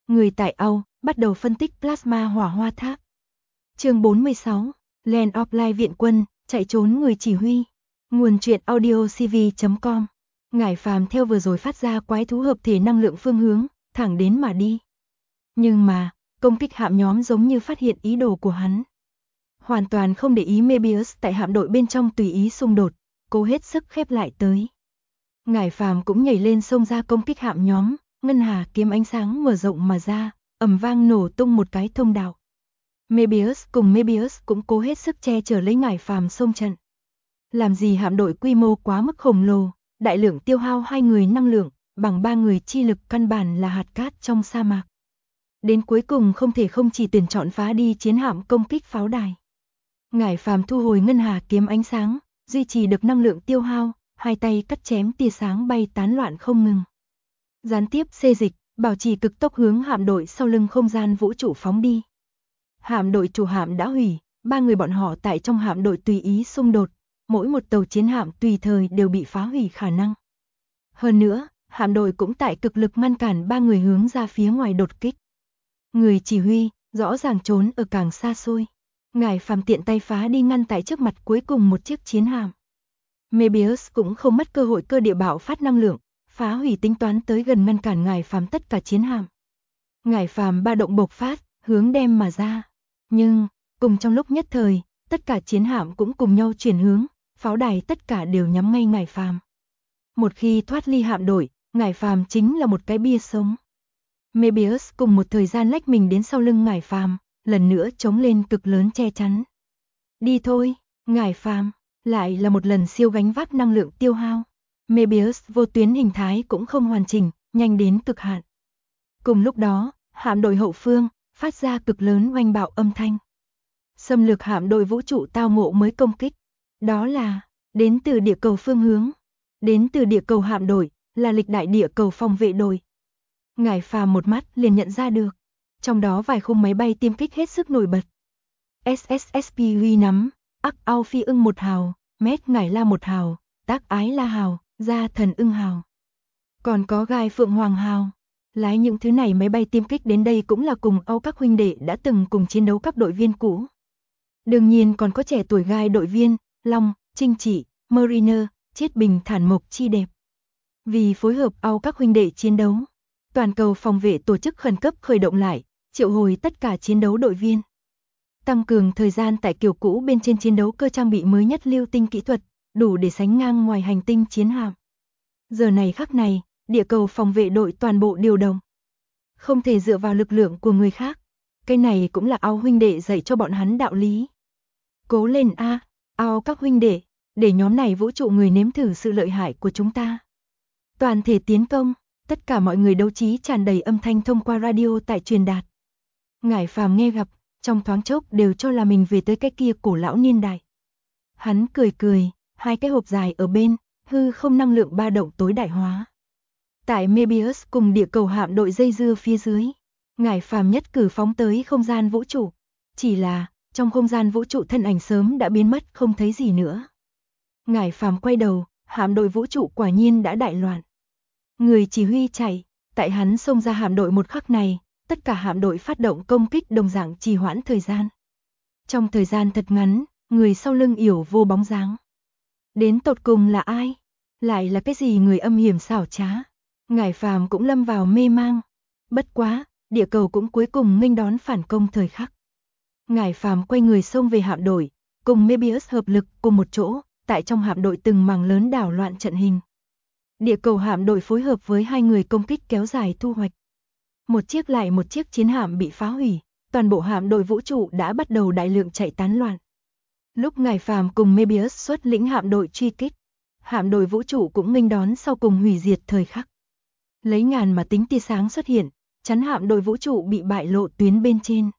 Người tại Âu bắt đầu phân tích plasma hỏa hoa tháp. Chương 46, Land of Light viện quân, chạy trốn người chỉ huy. Nguồn truyện audio cv.com. Ngải Phàm theo vừa rồi phát ra quái thú hợp thể năng lượng phương hướng, thẳng đến mà đi. Nhưng mà, công kích hạm nhóm giống như phát hiện ý đồ của hắn. Hoàn toàn không để ý Mebius tại hạm đội bên trong tùy ý xung đột, cố hết sức khép lại tới. Ngải Phàm cũng nhảy lên xông ra công kích hạm nhóm, ngân hà kiếm ánh sáng mở rộng mà ra, ầm vang nổ tung một cái thông đạo. Mebius cũng cố hết sức che chở lấy Ngải Phàm xông trận. Làm gì hạm đội quy mô quá mức khổng lồ, đại lượng tiêu hao 2 người năng lượng, bằng 3 người chi lực căn bản là hạt cát trong sa mạc. Đến cuối cùng không thể không chỉ tuyển chọn phá đi chiến hạm công kích pháo đài. Ngải Phàm thu hồi ngân hà kiếm ánh sáng, duy trì được năng lượng tiêu hao, hai tay cắt chém tia sáng bay tán loạn không ngừng. Gián tiếp xê dịch, bảo trì cực tốc hướng hạm đội sau lưng không gian vũ trụ phóng đi. Hạm đội chủ hạm đã hủy, 3 người bọn họ tại trong hạm đội tùy ý xung đột, mỗi một tàu chiến hạm tùy thời đều bị phá hủy khả năng. Hơn nữa, hạm đội cũng tại cực lực ngăn cản 3 người hướng ra phía ngoài đột kích. Người chỉ huy, rõ ràng trốn ở càng xa xôi. Ngải Phàm tiện tay phá đi ngăn tại trước mặt cuối cùng một chiếc chiến hạm. Mebius cũng không mất cơ hội cơ địa bạo phát năng lượng, phá hủy tính toán tới gần ngăn cản Ngải Phàm tất cả chiến hạm. Ngải Phàm ba động bộc phát, hướng đem mà ra. Nhưng, cùng trong lúc nhất thời, tất cả chiến hạm cũng cùng nhau chuyển hướng, pháo đài tất cả đều nhắm ngay Ngải Phàm. Một khi thoát ly hạm đội, Ngải Phàm chính là một cái bia sống. Mebius cùng một thời gian lách mình đến sau lưng Ngải Phàm, lần nữa chống lên cực lớn che chắn. Đi thôi, Ngải Phàm, lại là một lần siêu gánh vác năng lượng tiêu hao. Mebius vô tuyến hình thái cũng không hoàn chỉnh, nhanh đến cực hạn. Cùng lúc đó, hạm đội hậu phương phát ra cực lớn oanh bạo âm thanh. Xâm lược hạm đội vũ trụ tao ngộ mới công kích. Đó là đến từ địa cầu phương hướng, đến từ địa cầu hạm đội, là lịch đại địa cầu phòng vệ đội. Ngải Phàm một mắt liền nhận ra được, trong đó vài khung máy bay tiêm kích hết sức nổi bật. SSSP Huy nắm, Ác Ao Phi ưng 1 hào, Mét Ngải La 1 hào, Tác Ái La hào, Gia Thần ưng hào. Còn có Gai Phượng Hoàng hào. Lái những thứ này máy bay tiêm kích đến đây cũng là cùng Âu các huynh đệ đã từng cùng chiến đấu các đội viên cũ. Đương nhiên còn có trẻ tuổi Gai đội viên, Long, Trinh Chỉ, Mariner, Chiết Bình Thản Mộc chi đẹp. Vì phối hợp Âu các huynh đệ chiến đấu, toàn cầu phòng vệ tổ chức khẩn cấp khởi động lại, triệu hồi tất cả chiến đấu đội viên. Tăng cường thời gian tại kiểu cũ bên trên chiến đấu cơ trang bị mới nhất lưu tinh kỹ thuật, đủ để sánh ngang ngoài hành tinh chiến hạm. Giờ này khắc này, địa cầu phòng vệ đội toàn bộ điều động. Không thể dựa vào lực lượng của người khác. Cái này cũng là Ao huynh đệ dạy cho bọn hắn đạo lý. Cố lên a, Ao các huynh đệ, để nhóm này vũ trụ người nếm thử sự lợi hại của chúng ta. Toàn thể tiến công, tất cả mọi người đấu trí tràn đầy âm thanh thông qua radio tại truyền đạt. Ngải Phàm nghe gặp, trong thoáng chốc đều cho là mình về tới cái kia cổ lão niên đại. Hắn cười cười, hai cái hộp dài ở bên, hư không năng lượng ba động tối đại hóa. Tại Mebius cùng địa cầu hạm đội dây dưa phía dưới, Ngải Phàm nhất cử phóng tới không gian vũ trụ. Chỉ là, trong không gian vũ trụ thân ảnh sớm đã biến mất không thấy gì nữa. Ngải Phàm quay đầu, hạm đội vũ trụ quả nhiên đã đại loạn. Người chỉ huy chạy, tại hắn xông ra hạm đội một khắc này, tất cả hạm đội phát động công kích đồng dạng trì hoãn thời gian. Trong thời gian thật ngắn, người sau lưng yểu vô bóng dáng. Đến tột cùng là ai? Lại là cái gì người âm hiểm xảo trá? Ngải Phàm cũng lâm vào mê mang. Bất quá, địa cầu cũng cuối cùng nghênh đón phản công thời khắc. Ngải Phàm quay người xông về hạm đội, cùng Mebius hợp lực cùng một chỗ, tại trong hạm đội từng mảng lớn đảo loạn trận hình. Địa cầu hạm đội phối hợp với hai người công kích kéo dài thu hoạch. Một chiếc lại một chiếc chiến hạm bị phá hủy, toàn bộ hạm đội vũ trụ đã bắt đầu đại lượng chạy tán loạn. Lúc Ngải Phàm cùng Mebius xuất lĩnh hạm đội truy kích, hạm đội vũ trụ cũng nghênh đón sau cùng hủy diệt thời khắc. Lấy ngàn mà tính tia sáng xuất hiện, chắn hạm đội vũ trụ bị bại lộ tuyến bên trên.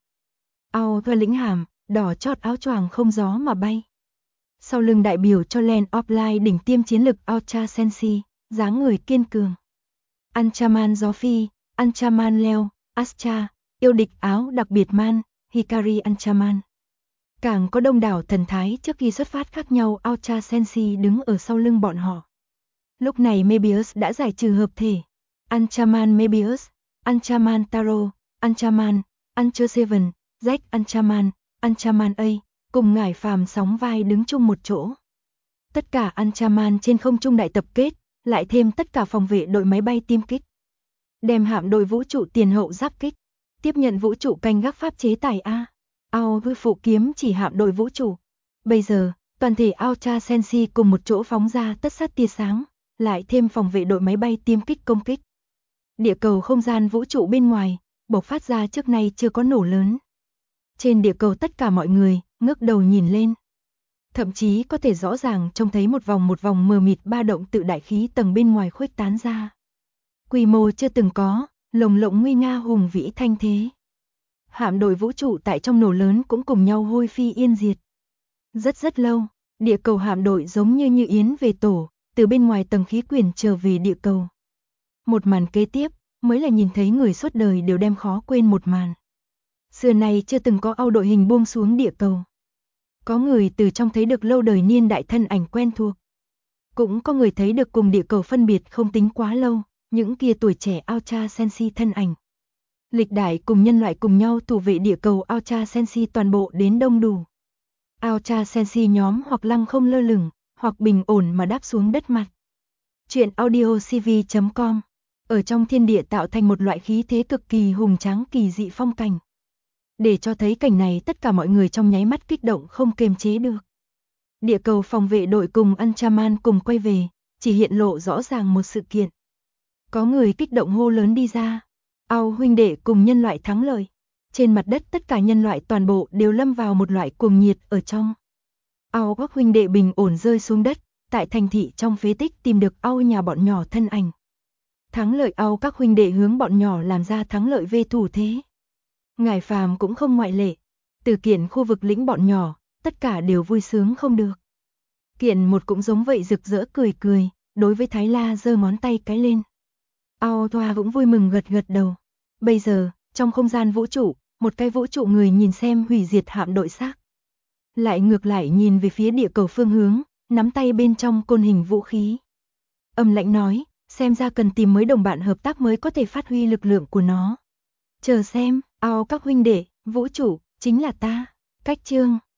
Ao thuê lĩnh hàm, đỏ chót áo choàng không gió mà bay. Sau lưng đại biểu cho Land of Light đỉnh tiêm chiến lực Ultra Sensi, dáng người kiên cường. Anchaman gió phi, Anchaman leo, Astra, yêu địch áo đặc biệt man, Hikari Anchaman. Càng có đông đảo thần thái trước khi xuất phát khác nhau Ultra Sensi đứng ở sau lưng bọn họ. Lúc này Mebius đã giải trừ hợp thể. Anchaman Mebius, Anchaman Taro, Anchaman, Ancher Seven, Jack Anchaman, Anchaman A, cùng Ngải Phàm sóng vai đứng chung một chỗ. Tất cả Anchaman trên không trung đại tập kết, lại thêm tất cả phòng vệ đội máy bay tiêm kích. Đem hạm đội vũ trụ tiền hậu giáp kích, tiếp nhận vũ trụ canh gác pháp chế tài A. Ao hư phụ kiếm chỉ hạm đội vũ trụ. Bây giờ, toàn thể Ultra Sensi cùng một chỗ phóng ra tất sát tia sáng, lại thêm phòng vệ đội máy bay tiêm kích công kích. Địa cầu không gian vũ trụ bên ngoài, bộc phát ra trước nay chưa có nổ lớn. Trên địa cầu tất cả mọi người, ngước đầu nhìn lên. Thậm chí có thể rõ ràng trông thấy một vòng mờ mịt ba động tự đại khí tầng bên ngoài khuếch tán ra. Quy mô chưa từng có, lồng lộng nguy nga hùng vĩ thanh thế. Hạm đội vũ trụ tại trong nổ lớn cũng cùng nhau hôi phi yên diệt. Rất lâu, địa cầu hạm đội giống như yến về tổ, từ bên ngoài tầng khí quyển trở về địa cầu. Một màn kế tiếp, mới là nhìn thấy người suốt đời đều đem khó quên một màn. Xưa nay chưa từng có Âu đội hình buông xuống địa cầu. Có người từ trong thấy được lâu đời niên đại thân ảnh quen thuộc. Cũng có người thấy được cùng địa cầu phân biệt không tính quá lâu, những kia tuổi trẻ Ultra Sensi thân ảnh. Lịch đại cùng nhân loại cùng nhau thủ vệ địa cầu Ultra Sensi toàn bộ đến đông đủ. Ultra Sensi nhóm hoặc lăng không lơ lửng, hoặc bình ổn mà đáp xuống đất mặt. Chuyện audiocv.com. Ở trong thiên địa tạo thành một loại khí thế cực kỳ hùng tráng kỳ dị phong cảnh. Để cho thấy cảnh này tất cả mọi người trong nháy mắt kích động không kiềm chế được. Địa cầu phòng vệ đội cùng Anchaman cùng quay về, chỉ hiện lộ rõ ràng một sự kiện. Có người kích động hô lớn đi ra. Ao huynh đệ cùng nhân loại thắng lợi. Trên mặt đất tất cả nhân loại toàn bộ đều lâm vào một loại cuồng nhiệt ở trong. Ao các huynh đệ bình ổn rơi xuống đất, tại thành thị trong phế tích tìm được Ao nhà bọn nhỏ thân ảnh. Thắng lợi Ao các huynh đệ hướng bọn nhỏ làm ra thắng lợi về thủ thế. Ngải Phàm cũng không ngoại lệ. Từ Kiện khu vực lĩnh bọn nhỏ, tất cả đều vui sướng không được. Kiện một cũng giống vậy rực rỡ cười, đối với Thái La giơ ngón tay cái lên. Ao Thoa cũng vui mừng gật đầu. Bây giờ, trong không gian vũ trụ, một cái vũ trụ người nhìn xem hủy diệt hạm đội xác. Lại ngược lại nhìn về phía địa cầu phương hướng, nắm tay bên trong côn hình vũ khí. Âm lãnh nói, xem ra cần tìm mới đồng bạn hợp tác mới có thể phát huy lực lượng của nó. Chờ xem, Ao các huynh đệ, vũ trụ, chính là ta. Cách chương